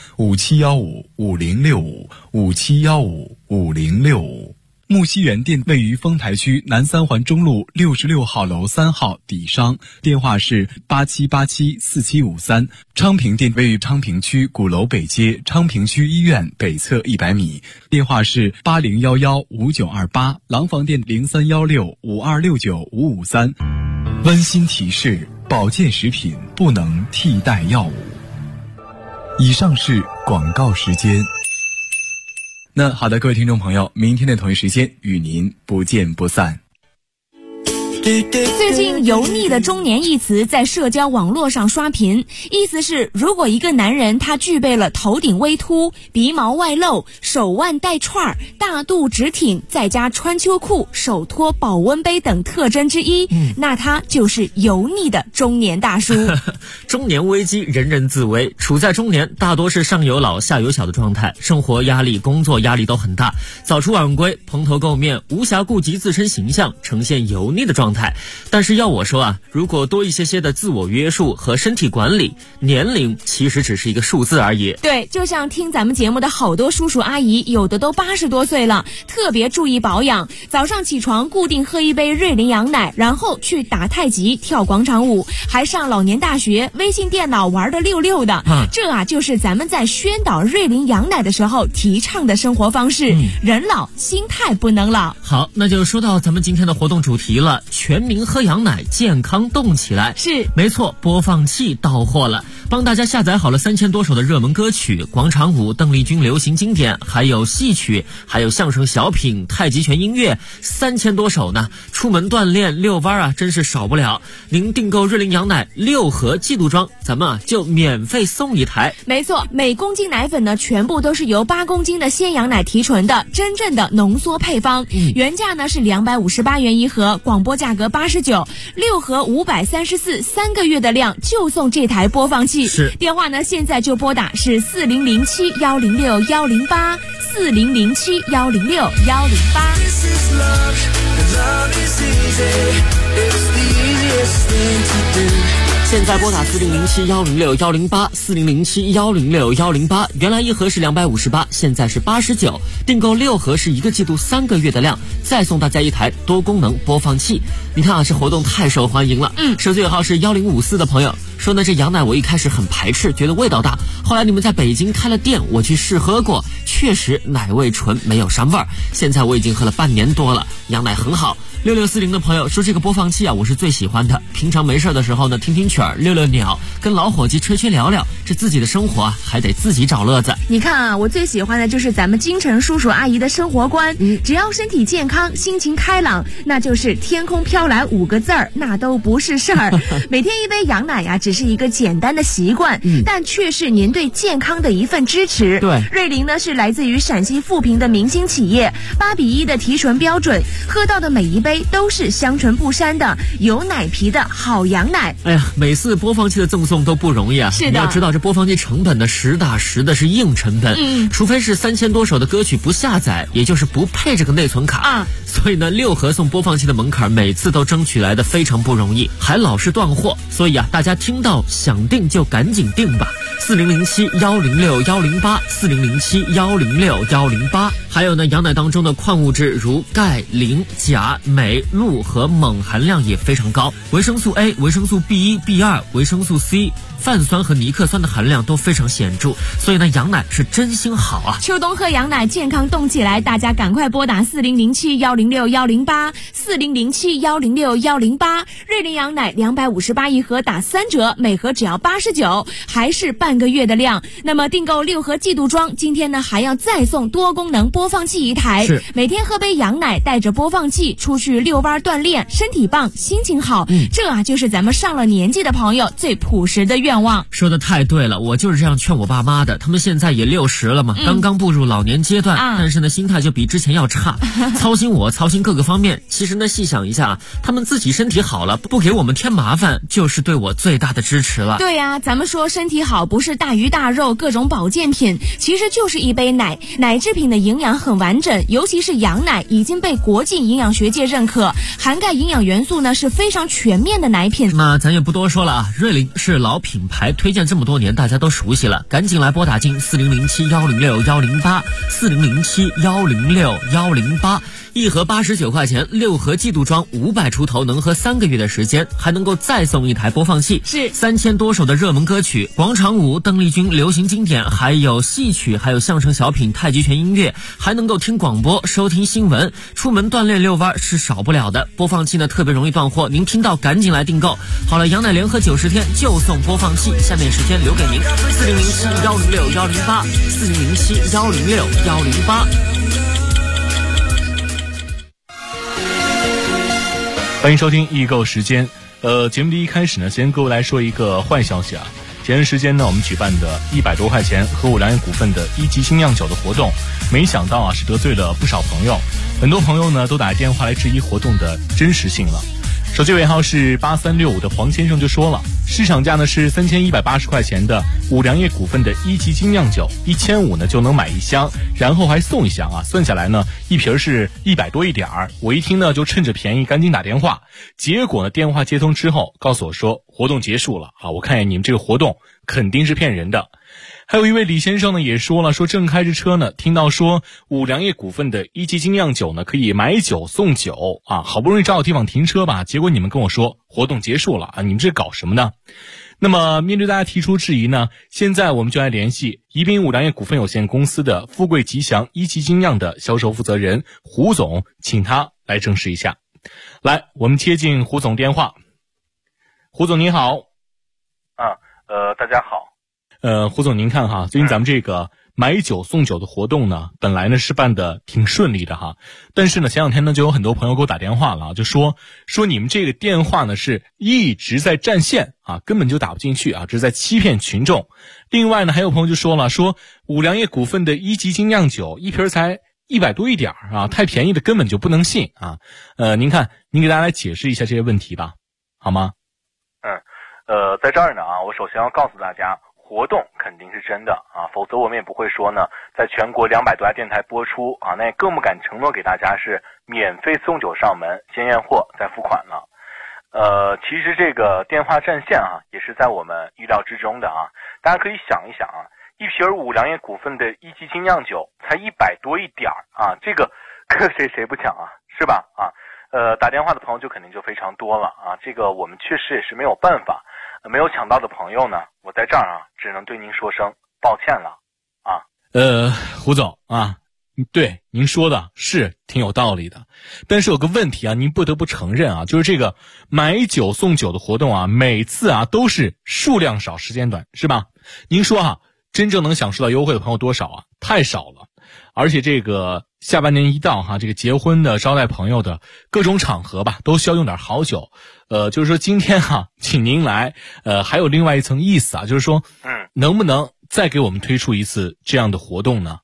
57155065，57155065。木樨园店位于丰台区南三环中路66号楼3号底商，电话是87874753。昌平店位于昌平区鼓楼北街昌平区医院北侧100米，电话是80115928。廊坊店031652695553。温馨提示：保健食品不能替代药物。 以上是广告时间。那好的，各位听众朋友，明天的同一时间与您不见不散。 最近油腻的中年一词在社交网络上刷屏，意思是如果一个男人他具备了头顶微秃、鼻毛外露、手腕带串、大肚直挺，再加穿秋裤、手托保温杯等特征之一，那他就是油腻的中年大叔。 中年危机人人自危，处在中年大多是上有老下有小的状态，生活压力、工作压力都很大，早出晚归、蓬头垢面，无暇顾及自身形象，呈现油腻的状态。但是要我说啊，如果多一些的自我约束和身体管理，年龄其实只是一个数字而已。 对，就像听咱们节目的好多叔叔阿姨，有的都80多岁了，特别注意保养，早上起床固定喝一杯瑞麟羊奶，然后去打太极、跳广场舞，还上老年大学，微信电脑玩得溜溜的。这就是咱们在宣导瑞麟羊奶的时候提倡的生活方式。人老心态不能老。 好，那就说到咱们今天的活动主题了，全民喝羊奶，健康动起来。 是， 没错，播放器到货了，帮大家下载好了3000多首的热门歌曲，广场舞、邓丽君流行经典，还有戏曲，还有相声小品、太极拳音乐，3000多首呢。出门锻炼遛弯啊，真是少不了。您订购瑞麟羊奶6盒季度装，咱们就免费送一台。 没错，每公斤奶粉呢，全部都是由8公斤的鲜羊奶提纯的，真正的浓缩配方。原价呢是258元一盒，广播价格89，6盒534，3个月的量就送这台播放器。 是， 电话呢现在就拨打是40071008，40071008。 现在拨打4007106108，4007106108。原来一盒是258，现在是89，订购6盒是1个季度3个月的量，再送大家一台多功能播放器。你看啊，这活动太受欢迎了。手机尾号是1054的朋友说呢，这羊奶我一开始很排斥，觉得味道大，后来你们在北京开了店，我去试喝过，确实奶味纯，没有膻味儿。现在我已经喝了半年多了，羊奶很好。6640的朋友说，这个播放器啊，我是最喜欢的。平常没事的时候呢，听听曲儿，遛遛鸟，跟老伙计吹吹聊聊，这自己的生活啊，还得自己找乐子。 你看啊，我最喜欢的就是咱们京城叔叔阿姨的生活观。只要身体健康，心情开朗，那就是天空飘来5个字儿，那都不是事儿。每天一杯羊奶呀，只是一个简单的习惯，但却是您对健康的一份支持。 对， 瑞麟呢是来自于陕西富平的明星企业，8:1的提纯标准，喝到的每一杯都是香醇不膻的有奶皮的好羊奶。 哎呀，每次播放器的赠送都不容易啊。 是的， 你要知道这播放器成本呢，实打实的是硬成本。除非是3000多首的歌曲不下载，也就是不配这个内存卡。所以呢，6盒送播放器的门槛每次都争取来的非常不容易，还老是断货。所以啊，大家听到想订就赶紧订吧。4007106108，4007106108。还有呢，羊奶当中的矿物质如钙、磷、钾、镁、钼和锰含量也非常高，维生素 A、维生素 B1、B2、维生素 C、泛酸和尼克酸的含量都非常显著，所以呢，羊奶是真心好啊。 秋冬喝羊奶，健康动起来，大家赶快拨打4007106108，4007106108。瑞麟羊奶258一盒，打3折，每盒只要89，还是半个月的量。那么订购6盒季度装，今天呢还要再送多功能播放器一台。 是， 每天喝杯羊奶，带着播放器出去遛弯锻炼，身体棒，心情好。这啊就是咱们上了年纪的朋友最朴实的愿望。 说的太对了，我就是这样劝我爸妈的，他们现在也60了嘛，刚刚步入老年阶段，但是呢心态就比之前要差，操心我，操心各个方面。其实呢细想一下，他们自己身体好了，不给我们添麻烦，就是对我最大的支持了。 对呀，咱们说身体好不是大鱼大肉各种保健品，其实就是一杯奶。奶制品的营养很完整，尤其是羊奶已经被国际营养学界认可，涵盖营养元素呢是非常全面的奶品。 那咱也不多说了啊，瑞麟是老品牌，推荐这么多年，大家都熟悉了，赶紧来拨打进4007106108，4007106108。一盒89块钱，6盒季度装500出头，能喝3个月的时间，还能够再送一台播放器， 是 3000多首的热门歌曲，广场舞、邓丽君流行经典，还有戏曲，还有相声小品、太极拳音乐，还能够听广播、收听新闻，出门锻炼遛弯是少不了的。播放器呢特别容易断货，您听到赶紧来订购。好了，羊奶联合90天就送播放器。 放器。下面时间留给您，4007-106-108，4007-106-108。 欢迎收听易购时间。节目的一开始呢，先跟各位来说一个坏消息啊。前段时间呢，我们举办的100多块钱和五粮液股份的一级精酿酒的活动，没想到啊是得罪了不少朋友，很多朋友呢都打电话来质疑活动的真实性了。手机尾号是8365的黄先生就说了，市场价呢是3180块钱的五粮液股份的一级精酿酒，1500呢就能买一箱，然后还送一箱啊，算下来呢一瓶是100多一点儿。我一听呢就趁着便宜赶紧打电话，结果呢电话接通之后告诉我说活动结束了啊，我看见你们这个活动肯定是骗人的。还有一位李先生呢也说了，说正开着车呢，听到说五粮液股份的一级精酿酒呢可以买酒送酒啊，好不容易找到地方停车吧，结果你们跟我说活动结束了啊，你们这搞什么呢？那么面对大家提出质疑呢，现在我们就来联系宜宾五粮液股份有限公司的富贵吉祥一级精酿的销售负责人胡总，请他来证实一下。来，我们接进胡总电话。胡总您好。 大家好。 胡总您看哈，最近咱们这个买酒送酒的活动呢，本来呢是办的挺顺利的哈，但是呢前两天呢就有很多朋友给我打电话了，就说你们这个电话呢是一直在占线啊，根本就打不进去啊，这是在欺骗群众。另外呢还有朋友就说了，说五粮液股份的一级精酿酒一瓶才100多一点啊，太便宜的根本就不能信啊。您看您给大家来解释一下这些问题吧，好吗？ 在这儿呢啊，我首先要告诉大家，活动肯定是真的啊，否则我们也不会说呢，在全国200多家电台播出啊，那也更不敢承诺给大家是免费送酒上门，先验货再付款了。其实这个电话占线啊，也是在我们预料之中的啊。大家可以想一想啊，一瓶五粮液股份的一级精酿酒才100多一点啊，这个谁不抢啊，是吧？啊，打电话的朋友就肯定就非常多了啊，这个我们确实也是没有办法。没有抢到的朋友呢，我在这儿啊，只能对您说声抱歉了啊。 胡总啊，对您说的是挺有道理的，但是有个问题啊，您不得不承认啊，就是这个买酒送酒的活动啊，每次啊都是数量少时间短，是吧？您说啊，真正能享受到优惠的朋友多少啊？太少了。而且这个下半年一到哈，这个结婚的、招待朋友的各种场合吧，都需要用点好酒。就是说今天哈，请您来，还有另外一层意思啊，就是说，能不能再给我们推出一次这样的活动呢？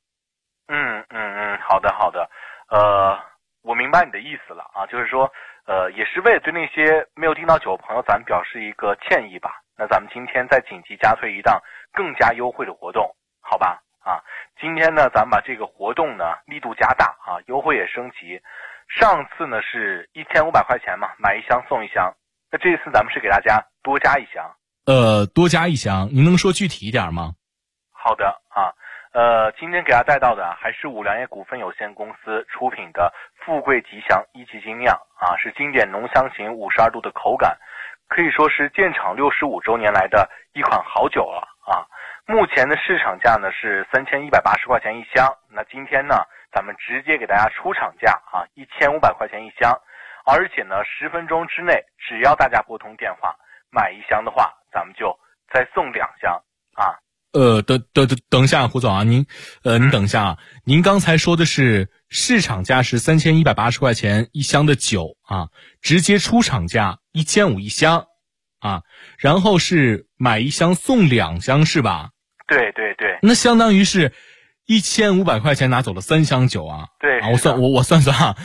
好的，我明白你的意思了啊，就是说，也是为了对那些没有订到酒的朋友，咱们表示一个歉意吧。那咱们今天再紧急加推一档更加优惠的活动，好吧？啊，今天呢，咱们把这个活动呢力度加大啊，优惠也升级。上次呢是1500块钱嘛，买一箱送一箱。那这一次咱们是给大家多加一箱。 多加一箱，您能说具体一点吗？ 好的啊，今天给大家带到的还是五粮液股份有限公司出品的富贵吉祥一级精酿啊，是经典浓香型52度的口感，可以说是建厂65周年来的一款好酒了啊。目前的市场价呢是3180块钱一箱，那今天呢咱们直接给大家出厂价啊，1500块钱一箱，而且呢10分钟之内，只要大家拨通电话买一箱的话，咱们就再送2箱啊。 等一下，胡总啊，您等一下啊，您刚才说的是市场价是3180块钱一箱的酒啊，直接出厂价1500一箱啊，然后是买一箱送2箱是吧？ 对， 那相当于是1500块钱拿走了3箱酒啊。 对啊，我算算啊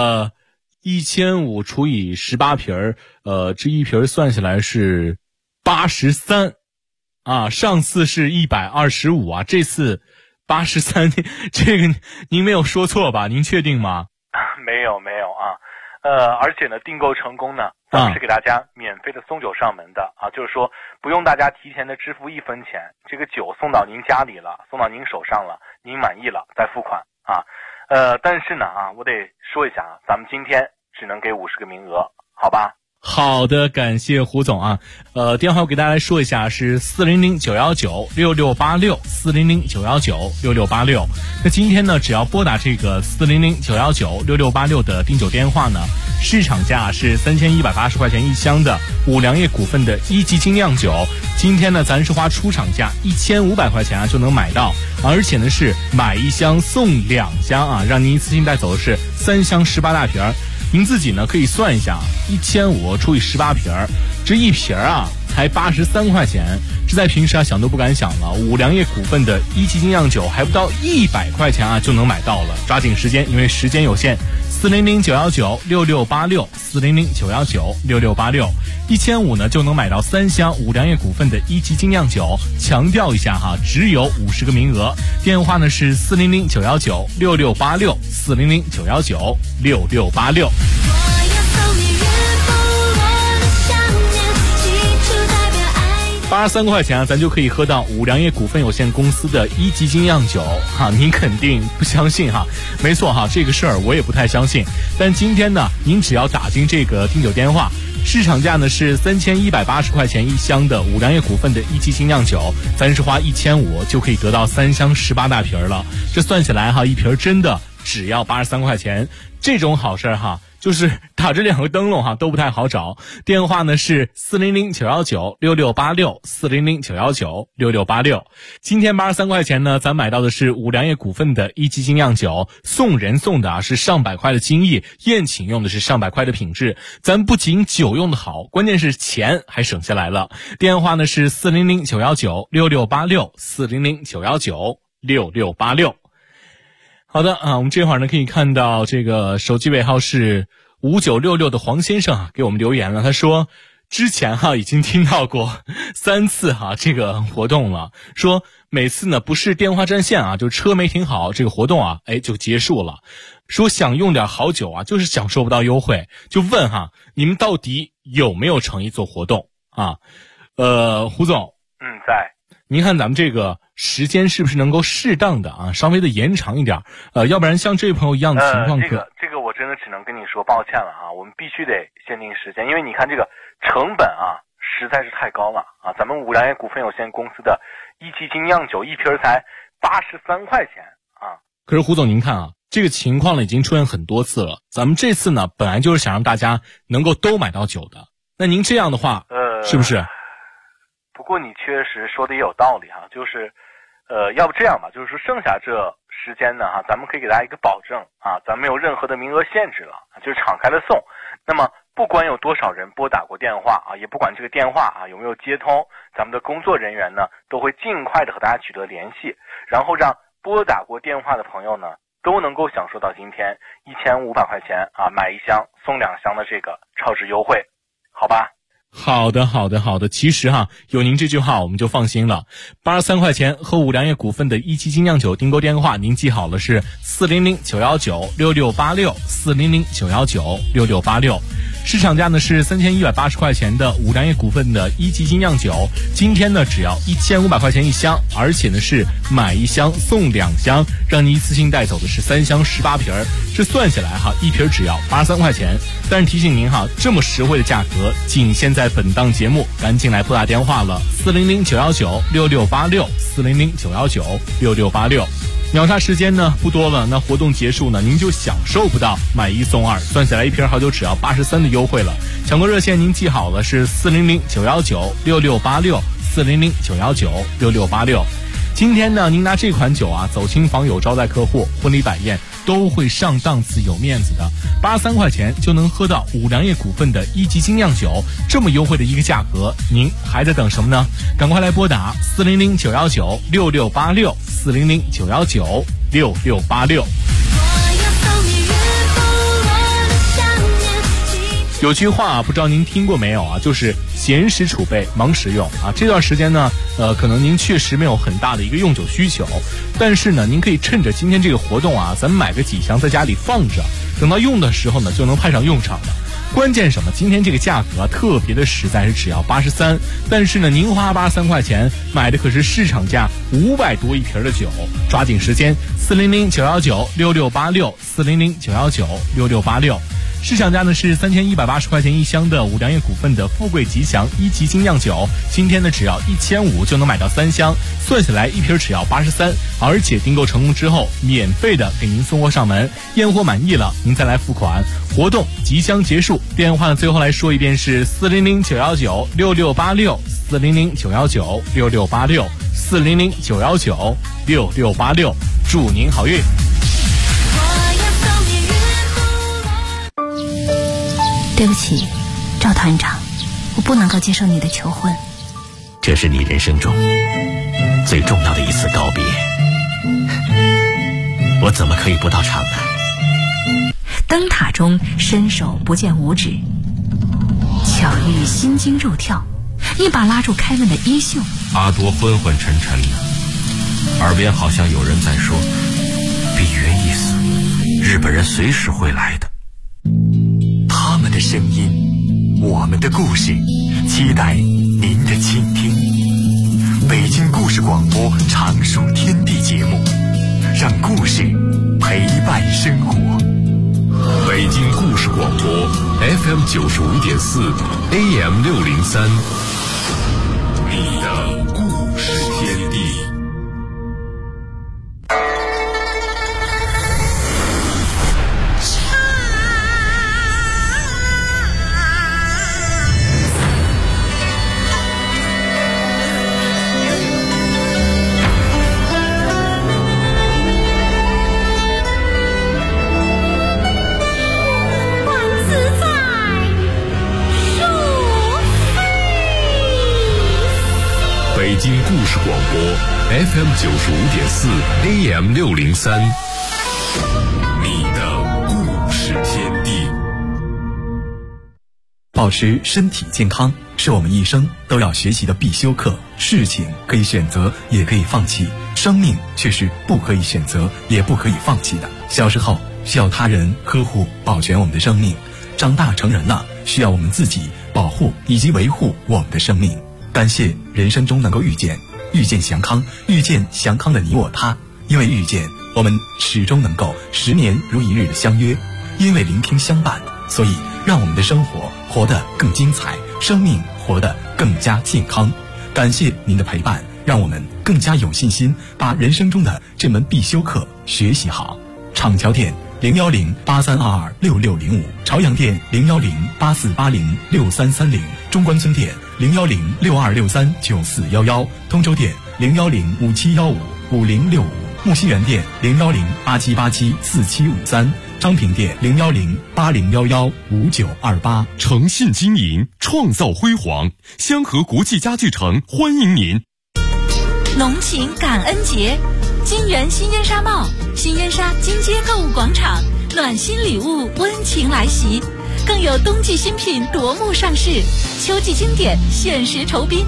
，1500除以18瓶这一瓶算下来是83啊，上次是125啊，这次83，这个您没有说错吧？您确定吗？ 没有啊。而且呢，订购成功呢，咱们是给大家免费的送酒上门的啊，就是说不用大家提前的支付1分钱，这个酒送到您家里了，送到您手上了，您满意了再付款啊。但是呢啊，我得说一下啊，咱们今天只能给50个名额，好吧？ 好的，感谢胡总啊。电话我给大家来说一下，是400-919-6686，400-919-6686。那今天呢，只要拨打这个400-919-6686的订酒电话呢，市场价是3180块钱一箱的五粮液股份的1级精酿酒。今天呢，咱是花出厂价1500块钱啊就能买到，而且呢是买1箱送2箱啊，让您一次性带走的是3箱18大瓶儿。您自己呢可以算一下，1500除以18瓶儿，这一瓶儿啊才83块钱，这在平时啊想都不敢想了。五粮液股份的1级精酿酒还不到100块钱啊就能买到了，抓紧时间，因为时间有限。400-919-6686，400-919-6686，1500呢就能买到3箱五粮液股份的1级精酿酒。强调一下哈，只有50个名额。电话呢是400-919-6686，400-919-6686。83块钱啊，咱就可以喝到五粮液股份有限公司的1级精酿酒哈，您肯定不相信哈？没错哈，这个事儿我也不太相信。但今天呢，您只要打进这个订酒电话，市场价呢是3180块钱一箱的五粮液股份的1级精酿酒，咱是花1500就可以得到3箱18大瓶了。这算起来哈，一瓶真的只要83块钱，这种好事哈。就是打这2个灯笼哈都不太好找。电话呢是400-919-6686，400-919-6686。今天83块钱呢，咱买到的是五粮液股份的1级精酿酒，送人送的啊是上百块的精益，宴请用的是上百块的品质。咱不仅酒用的好，关键是钱还省下来了。电话呢是400-919-6686，400-919-6686。好的啊，我们这会儿呢可以看到这个手机尾号是5966的黄先生啊给我们留言了，他说之前已经听到过3次这个活动了，说每次呢不是电话占线啊，就车没停好，这个活动就结束了。说想用点好酒啊，就是享受不到优惠，就问你们到底有没有诚意做活动啊？胡总， 在。 您看咱们这个时间是不是能够适当的稍微的延长一点？要不然像这位朋友一样的情况这个我真的只能跟你说抱歉了我们必须得限定时间，因为你看这个成本实在是太高了咱们五粮液股份有限公司的1级精酿酒一瓶才83块钱可是胡总您看这个情况呢已经出现很多次了，咱们这次呢本来就是想让大家能够都买到酒的，那您这样的话是不是？ 不过你确实说的也有道理就是要不这样吧，就是说剩下这时间呢咱们可以给大家一个保证咱没有任何的名额限制了，就是敞开了送。那么不管有多少人拨打过电话也不管这个电话有没有接通，咱们的工作人员呢都会尽快的和大家取得联系，然后让拨打过电话的朋友呢都能够享受到今天1500块钱买1箱送2箱的这个超值优惠，好吧？ 好的，其实有您这句话我们就放心了。83块钱和五粮液股份的1级精酿酒订购电话您记好了，是400-919-6686，400-919-6686。市场价呢是3180块钱的五粮液股份的1级精酿酒，今天呢只要1500块钱一箱，而且呢是买1箱送2箱，让你一次性带走的是3箱18瓶儿，这算下来一瓶只要83块钱。但是提醒您这么实惠的价格仅限在本档节目，赶紧来拨打电话了，400-919-6686，400-919-6686。秒杀时间呢不多了，那活动结束呢您就享受不到买1送2，算下来一瓶好酒只要83的优惠了。抢购热线您记好了，是400-919-6686，400-919-6686。今天呢您拿这款酒走亲访友招待客户，婚礼摆宴都会上档次有面子的。83块钱就能喝到五粮液股份的1级精酿酒，这么优惠的一个价格，您还在等什么呢？赶快来拨打400-919-6686，400-919-6686。有句话不知道您听过没有就是闲时储备，忙时用这段时间呢可能您确实没有很大的一个用酒需求，但是呢您可以趁着今天这个活动咱们买个几箱在家里放着，等到用的时候呢就能派上用场了。关键什么？今天这个价格特别的实在，是只要83，但是呢您花83块钱买的可是市场价500多一瓶的酒，抓紧时间，400-919-6686，400-919-6686。 市场价呢是3180块钱一箱的五粮液股份的富贵吉祥1级精酿酒，今天呢只要1500就能买到3箱，算起来一瓶只要83，而且订购成功之后免费的给您送货上门，验货满意了您再来付款。活动即将结束，电话呢最后来说一遍是400-919-6686，400-919-6686，400-919-6686，祝您好运。 对不起，赵团长，我不能够接受你的求婚。 这是你人生中最重要的一次告别，我怎么可以不到场呢？ 灯塔中伸手不见五指，巧遇心惊肉跳，一把拉住凯文的衣袖。 阿多昏昏沉沉的，耳边好像有人在说：“比约意思，日本人随时会来的。” 他们的声音，我们的故事，期待您的倾听。北京故事广播常数天地节目，让故事陪伴生活。 北京故事广播 FM 95.4 AM 603，你的故事天地。北京故事广播 FM 95.4 AM 603，你的故事天地。 保持身体健康是我们一生都要学习的必修课。事情可以选择，也可以放弃，生命却是不可以选择，也不可以放弃的。小时候需要他人呵护保全我们的生命，长大成人了需要我们自己保护以及维护我们的生命。感谢人生中能够遇见祥康，遇见祥康的你我他。因为遇见，我们始终能够10年如一日的相约；因为聆听相伴，所以让我们的生活活得更精彩，生命活得更加健康。感谢您的陪伴，让我们更加有信心把人生中的这门必修课学习好。厂桥店01083226605，朝阳店01084806330，中关村店01062639411，通州店01057155065，木樨园店01087874753，昌平店01080115928。 诚信经营，创造辉煌，香河国际家具城欢迎您。 浓情感恩节，金源新烟纱帽，新烟纱金街购物广场，暖心礼物温情来袭，更有冬季新品夺目上市，秋季经典限时酬宾。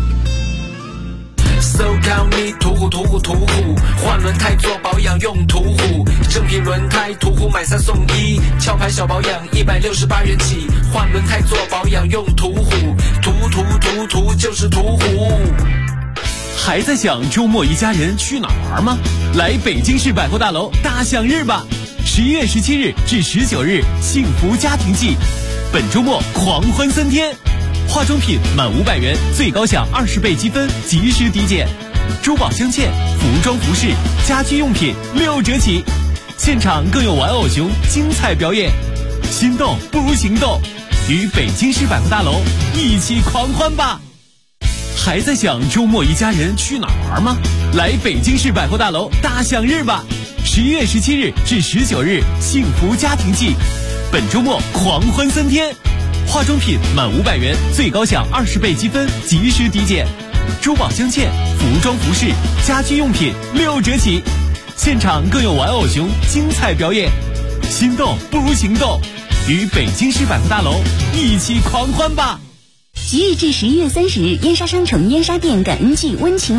So call me 途虎，换轮胎做保养用途虎，正品轮胎途虎买3送1，壳牌小保养168元起，换轮胎做保养用途虎，途就是途虎。 还在想周末一家人去哪玩吗？来北京市百货大楼大享日吧！11月17日至19日，幸福家庭季，本周末狂欢3天。化妆品满500元最高享20倍积分，及时抵减。珠宝镶嵌、服装服饰、家居用品6折起。现场更有玩偶熊精彩表演。心动不如行动，与北京市百货大楼一起狂欢吧！还在想周末一家人去哪玩吗？来北京市百货大楼大享日吧！11月17日至19日，幸福家庭季，本周末狂欢3天。化妆品满500元最高享20倍积分，及时抵减。珠宝镶嵌、服装服饰、家居用品6折起。现场更有玩偶熊精彩表演。心动不如行动，与北京市百货大楼一起狂欢吧！ 即日至11月30日，燕莎商城燕莎店感恩季温情